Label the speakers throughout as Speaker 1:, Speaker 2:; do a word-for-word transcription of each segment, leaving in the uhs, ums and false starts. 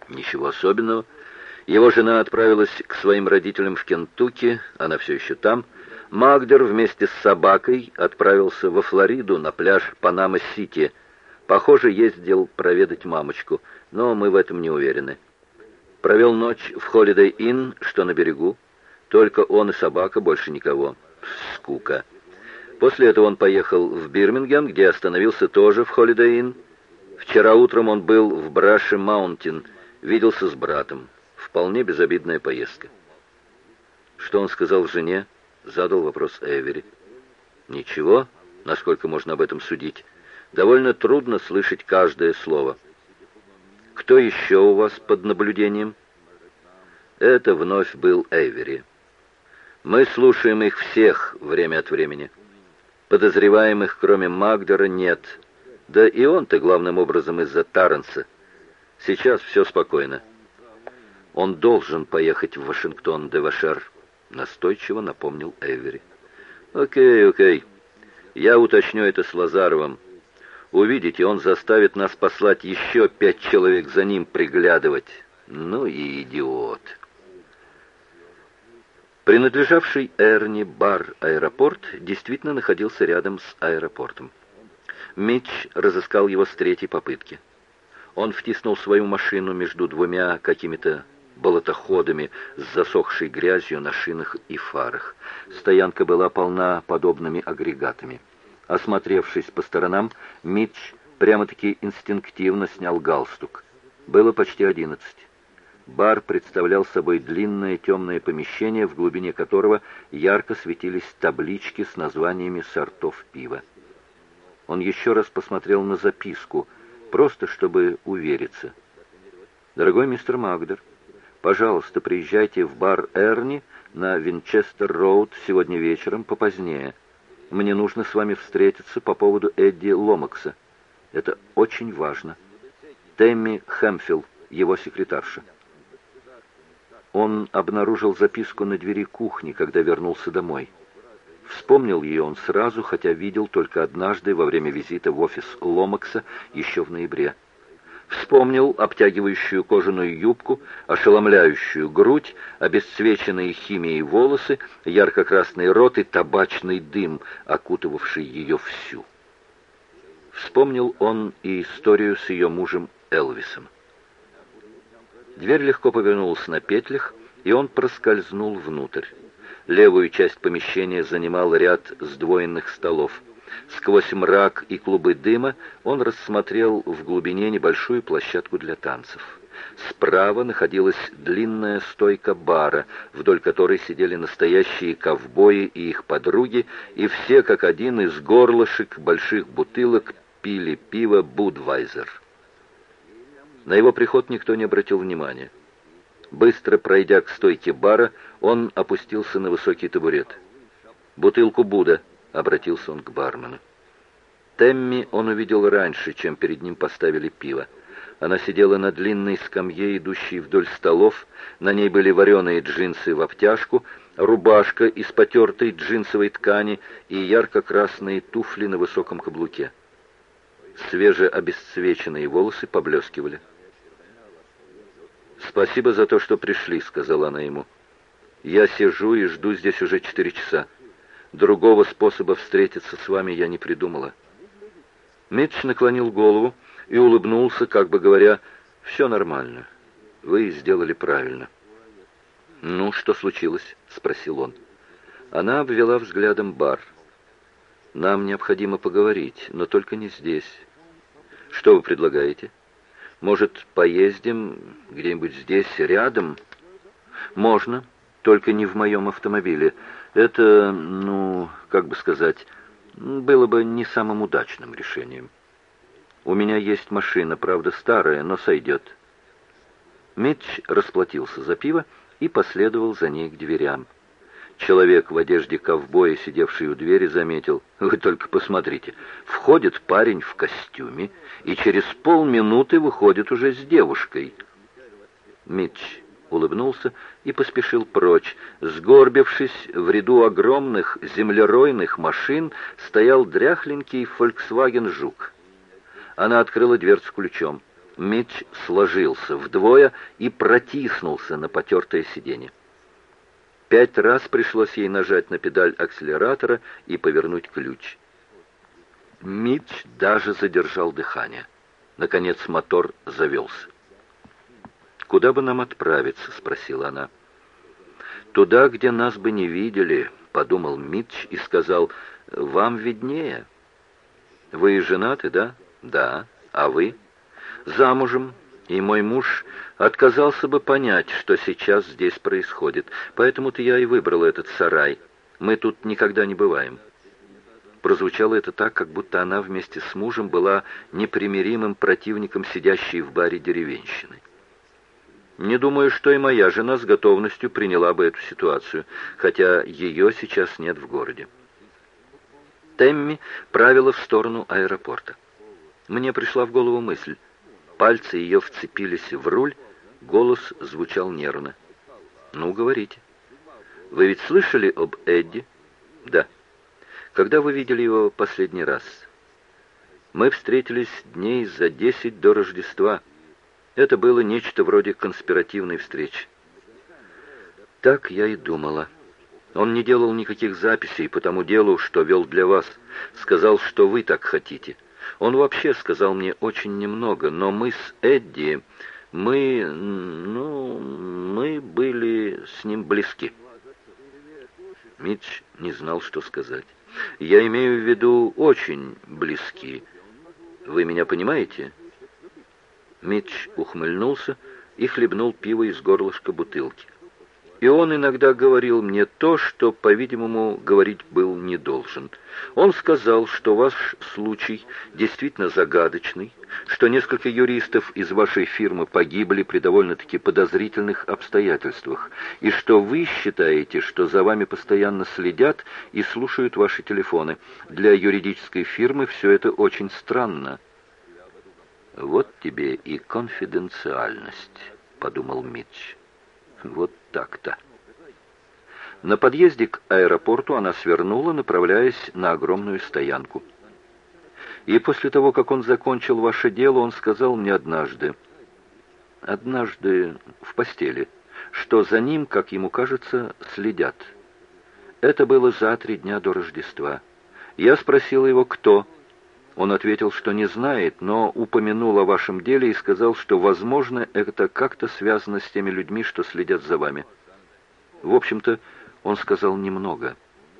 Speaker 1: Ничего особенного. Его жена отправилась к своим родителям в Кентукки, она все еще там. Магдер вместе с собакой отправился во Флориду на пляж Панама-Сити. Похоже, ездил проведать мамочку, но мы в этом не уверены. Провел ночь в Holiday Inn, что на берегу. Только он и собака, больше никого. Скука. После этого он поехал в Бирмингем, где остановился тоже в Holiday Inn. Вчера утром он был в Браше-Маунтин, виделся с братом. Вполне безобидная поездка. Что он сказал жене? Задал вопрос Эвери. Ничего, насколько можно об этом судить. Довольно трудно слышать каждое слово. Кто еще у вас под наблюдением? Это вновь был Эвери. Мы слушаем их всех время от времени. Подозреваемых, кроме Магдера, нет. Да и он-то главным образом из-за Тарренса. Сейчас все спокойно. Он должен поехать в Вашингтон, де Вашер, настойчиво напомнил Эвери. Окей, окей. Я уточню это с Лазаровым. Увидите, он заставит нас послать еще пять человек за ним приглядывать. Ну и идиот. Принадлежавший Эрни бар-аэропорт действительно находился рядом с аэропортом. Митч разыскал его с третьей попытки. Он втиснул свою машину между двумя какими-то болотоходами с засохшей грязью на шинах и фарах. Стоянка была полна подобными агрегатами. Осмотревшись по сторонам, Митч прямо-таки инстинктивно снял галстук. Было почти одиннадцать. Бар представлял собой длинное темное помещение, в глубине которого ярко светились таблички с названиями сортов пива. Он еще раз посмотрел на записку, просто чтобы увериться. «Дорогой мистер Магдер, пожалуйста, приезжайте в бар Эрни на Винчестер-роуд сегодня вечером попозднее. Мне нужно с вами встретиться по поводу Эдди Ломакса. Это очень важно. Тэмми Хэмфилл, его секретарша». Он обнаружил записку на двери кухни, когда вернулся домой. Вспомнил ее он сразу, хотя видел только однажды во время визита в офис Ломакса еще в ноябре. Вспомнил обтягивающую кожаную юбку, ошеломляющую грудь, обесцвеченные химией волосы, ярко-красный рот и табачный дым, окутывавший ее всю. Вспомнил он и историю с ее мужем Элвисом. Дверь легко повернулась на петлях, и он проскользнул внутрь. Левую часть помещения занимал ряд сдвоенных столов. Сквозь мрак и клубы дыма он рассмотрел в глубине небольшую площадку для танцев. Справа находилась длинная стойка бара, вдоль которой сидели настоящие ковбои и их подруги, и все как один из горлышек больших бутылок пили пиво «Будвайзер». На его приход никто не обратил внимания. Быстро пройдя к стойке бара, он опустился на высокий табурет. «Бутылку Буда», — обратился он к бармену. Тэмми он увидел раньше, чем перед ним поставили пиво. Она сидела на длинной скамье, идущей вдоль столов. На ней были вареные джинсы в обтяжку, рубашка из потертой джинсовой ткани и ярко-красные туфли на высоком каблуке. Свежеобесцвеченные волосы поблескивали. «Спасибо за то, что пришли», — сказала она ему. «Я сижу и жду здесь уже четыре часа. Другого способа встретиться с вами я не придумала». Митч наклонил голову и улыбнулся, как бы говоря, «Все нормально. Вы сделали правильно». «Ну, что случилось?» — спросил он. Она обвела взглядом бар. «Нам необходимо поговорить, но только не здесь. Что вы предлагаете? Может, поездим где-нибудь здесь, рядом?» «Можно, только не в моем автомобиле. Это, ну, как бы сказать, было бы не самым удачным решением. У меня есть машина, правда старая, но сойдет». Митч расплатился за пиво и последовал за ней к дверям. Человек в одежде ковбоя, сидевший у двери, заметил: «Вы только посмотрите, входит парень в костюме и через полминуты выходит уже с девушкой». Митч улыбнулся и поспешил прочь. Сгорбившись в ряду огромных землеройных машин, стоял дряхленький Volkswagen Жук. Она открыла дверцу ключом. Митч сложился вдвое и протиснулся на потертое сиденье. Пять раз пришлось ей нажать на педаль акселератора и повернуть ключ. Митч даже задержал дыхание. Наконец мотор завелся. «Куда бы нам отправиться?» — спросила она. «Туда, где нас бы не видели», — подумал Митч и сказал, «вам виднее». «Вы женаты, да?» «Да. А вы?» «Замужем, и мой муж отказался бы понять, что сейчас здесь происходит. Поэтому-то я и выбрала этот сарай. Мы тут никогда не бываем». Прозвучало это так, как будто она вместе с мужем была непримиримым противником сидящей в баре деревенщины. «Не думаю, что и моя жена с готовностью приняла бы эту ситуацию, хотя ее сейчас нет в городе». Тэмми правила в сторону аэропорта. Мне пришла в голову мысль. Пальцы ее вцепились в руль, голос звучал нервно. «Ну, говорите. Вы ведь слышали об Эдди?» «Да». «Когда вы видели его последний раз?» «Мы встретились дней за десять до Рождества. Это было нечто вроде конспиративной встречи». «Так я и думала. Он не делал никаких записей по тому делу, что вел для вас. Сказал, что вы так хотите. Он вообще сказал мне очень немного, но мы с Эдди, мы, ну, мы были с ним близки». Митч не знал, что сказать. «Я имею в виду очень близки. Вы меня понимаете?» Митч ухмыльнулся и хлебнул пиво из горлышка бутылки. «И он иногда говорил мне то, что, по-видимому, говорить был не должен. Он сказал, что ваш случай действительно загадочный, что несколько юристов из вашей фирмы погибли при довольно-таки подозрительных обстоятельствах, и что вы считаете, что за вами постоянно следят и слушают ваши телефоны. Для юридической фирмы все это очень странно». «Вот тебе и конфиденциальность», — подумал Митч. «Вот так-то». На подъезде к аэропорту она свернула, направляясь на огромную стоянку. «И после того, как он закончил ваше дело, он сказал мне однажды, однажды в постели, что за ним, как ему кажется, следят. Это было за три дня до Рождества. Я спросила его, кто. Он ответил, что не знает, но упомянул о вашем деле и сказал, что, возможно, это как-то связано с теми людьми, что следят за вами. В общем-то, он сказал немного».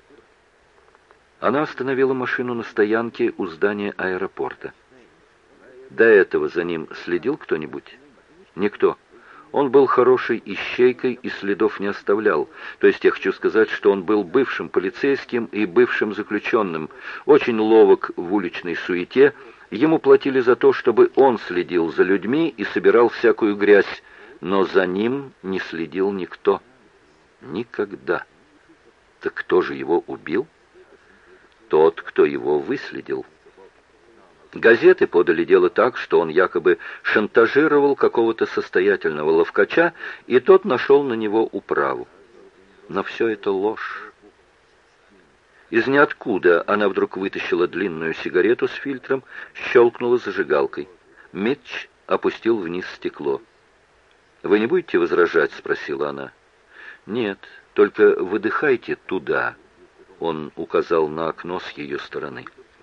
Speaker 1: Она остановила машину на стоянке у здания аэропорта. «До этого за ним следил кто-нибудь?» «Никто. Он был хорошей ищейкой и следов не оставлял. То есть я хочу сказать, что он был бывшим полицейским и бывшим заключенным, очень ловок в уличной суете. Ему платили за то, чтобы он следил за людьми и собирал всякую грязь, но за ним не следил никто. Никогда. Так кто же его убил?» «Тот, кто его выследил». Газеты подали дело так, что он якобы шантажировал какого-то состоятельного ловкача, и тот нашел на него управу. Но все это ложь. Из ниоткуда она вдруг вытащила длинную сигарету с фильтром, щелкнула зажигалкой. Митч опустил вниз стекло. «Вы не будете возражать?» — спросила она. «Нет, только выдыхайте туда», — он указал на окно с ее стороны.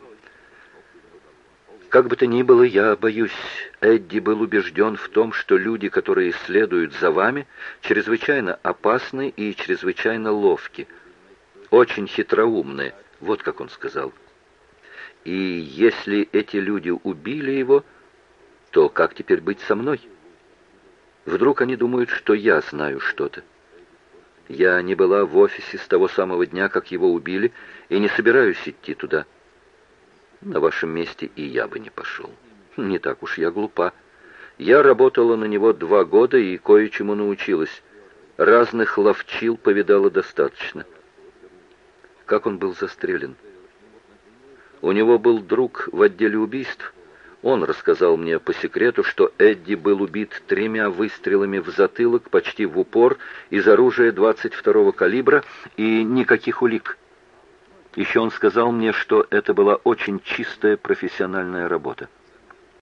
Speaker 1: «Как бы то ни было, я боюсь, Эдди был убежден в том, что люди, которые следуют за вами, чрезвычайно опасны и чрезвычайно ловки, очень хитроумны, вот как он сказал. И если эти люди убили его, то как теперь быть со мной? Вдруг они думают, что я знаю что-то. Я не была в офисе с того самого дня, как его убили, и не собираюсь идти туда. На вашем месте и я бы не пошел. Не так уж я глупа. Я работала на него два года и кое-чему научилась. Разных ловчил повидала достаточно». «Как он был застрелен?» «У него был друг в отделе убийств. Он рассказал мне по секрету, что Эдди был убит тремя выстрелами в затылок, почти в упор, из оружия двадцать второго калибра, и никаких улик. Еще он сказал мне, что это была очень чистая профессиональная работа.